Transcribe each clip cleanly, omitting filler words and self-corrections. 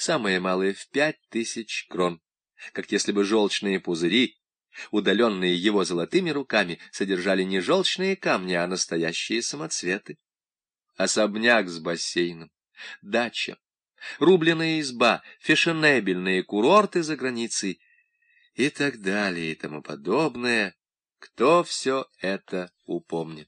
самое малое в 5000 крон, как если бы желчные пузыри, удаленные его золотыми руками, содержали не желчные камни, а настоящие самоцветы. Особняк с бассейном, дача, рубленная изба, фешенебельные курорты за границей и так далее и тому подобное. Кто все это упомнит?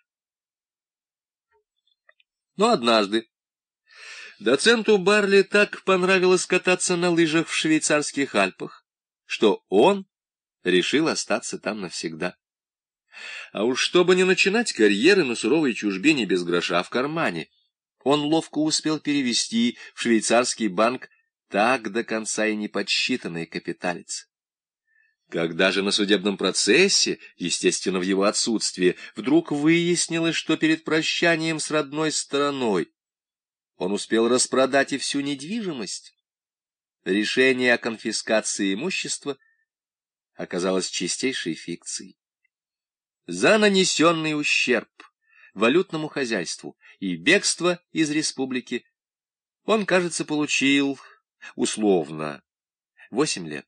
Но однажды доценту Барли так понравилось кататься на лыжах в швейцарских Альпах, что он решил остаться там навсегда. А уж чтобы не начинать карьеры на суровой чужбине без гроша в кармане, он ловко успел перевести в швейцарский банк так до конца и не подсчитанный капиталец. Когда же на судебном процессе, естественно, в его отсутствие, вдруг выяснилось, что перед прощанием с родной стороной он успел распродать и всю недвижимость, решение о конфискации имущества оказалось чистейшей фикцией. За нанесенный ущерб валютному хозяйству и бегство из республики он, кажется, получил условно 8 лет.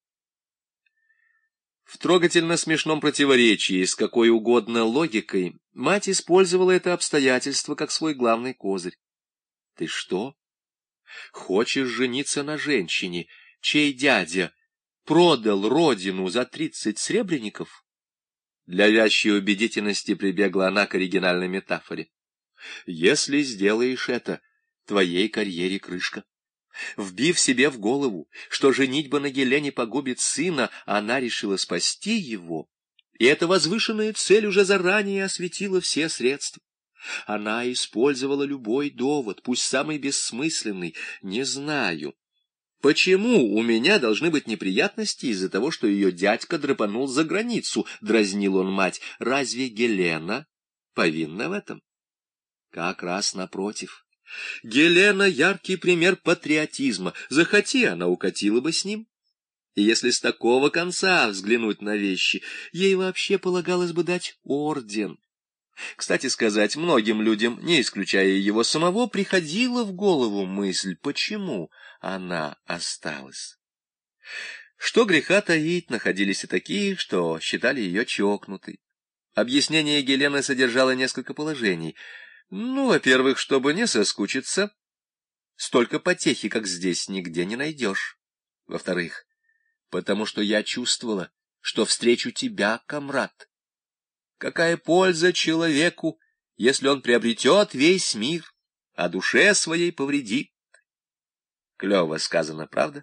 В трогательно смешном противоречии с какой угодно логикой мать использовала это обстоятельство как свой главный козырь. Ты что? Хочешь жениться на женщине, чей дядя продал родину за 30 сребреников? Для вящей убедительности прибегла она к оригинальной метафоре. Если сделаешь это, твоей карьере крышка. Вбив себе в голову, что женитьба на Гелене погубит сына, она решила спасти его, и эта возвышенная цель уже заранее осветила все средства. Она использовала любой довод, пусть самый бессмысленный. Не знаю, почему у меня должны быть неприятности из-за того, что ее дядька драпанул за границу, дразнил он мать. Разве Гелена повинна в этом? Как раз напротив. Гелена — яркий пример патриотизма. Захоти, она укатила бы с ним. И если с такого конца взглянуть на вещи, ей вообще полагалось бы дать орден. Кстати сказать, многим людям, не исключая его самого, приходила в голову мысль, почему она осталась. Что греха таить, находились и такие, что считали ее чокнутой. Объяснение Гелены содержало несколько положений. Во-первых, чтобы не соскучиться, столько потехи, как здесь, нигде не найдешь. Во-вторых, потому что я чувствовала, что встречу тебя, комрад. Какая польза человеку, если он приобретет весь мир, а душе своей повредит? Клево сказано, правда?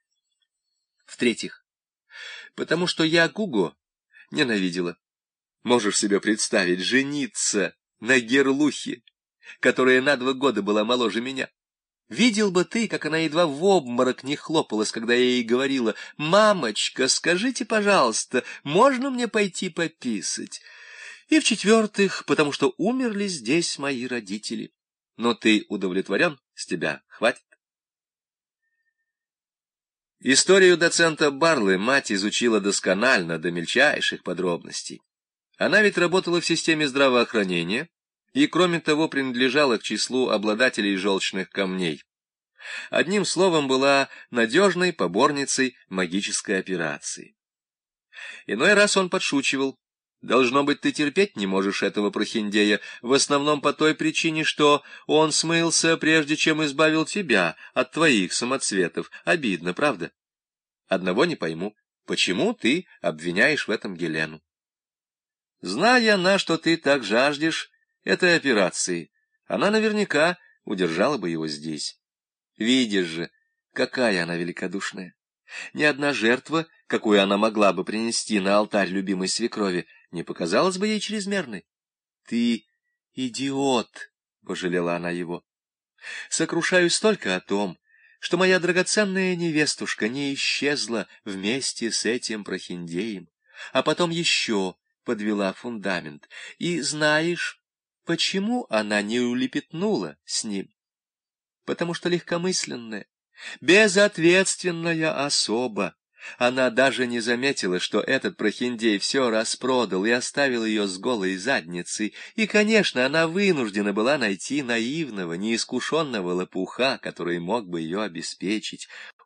В-третьих, потому что я Гуго ненавидела. Можешь себе представить, жениться на Герлухе, которая на 2 года была моложе меня. Видел бы ты, как она едва в обморок не хлопалась, когда я ей говорила: «Мамочка, скажите, пожалуйста, можно мне пойти пописать?» И в-четвертых, потому что умерли здесь мои родители. Но ты удовлетворен? С тебя хватит. Историю доцента Барлы мать изучила досконально, до мельчайших подробностей. Она ведь работала в системе здравоохранения и, кроме того, принадлежала к числу обладателей желчных камней. Одним словом, была надежной поборницей магической операции. Иной раз он подшучивал: «Должно быть, ты терпеть не можешь этого прохиндея, в основном по той причине, что он смылся, прежде чем избавил тебя от твоих самоцветов. Обидно, правда? Одного не пойму, почему ты обвиняешь в этом Гелену? Зная она, что ты так жаждешь этой операции, она наверняка удержала бы его здесь. Видишь же, какая она великодушная. Ни одна жертва, какую она могла бы принести на алтарь любимой свекрови, не показалась бы ей чрезмерной. Ты идиот, — пожалела она его. Сокрушаюсь только о том, что моя драгоценная невестушка не исчезла вместе с этим прохиндеем, а потом еще подвела фундамент. И знаешь, почему она не улепетнула с ним? Потому что легкомысленная, безответственная особа Она даже не заметила, что этот прохиндей все распродал и оставил ее с голой задницей, и, конечно, она вынуждена была найти наивного, неискушенного лопуха, который мог бы ее обеспечить.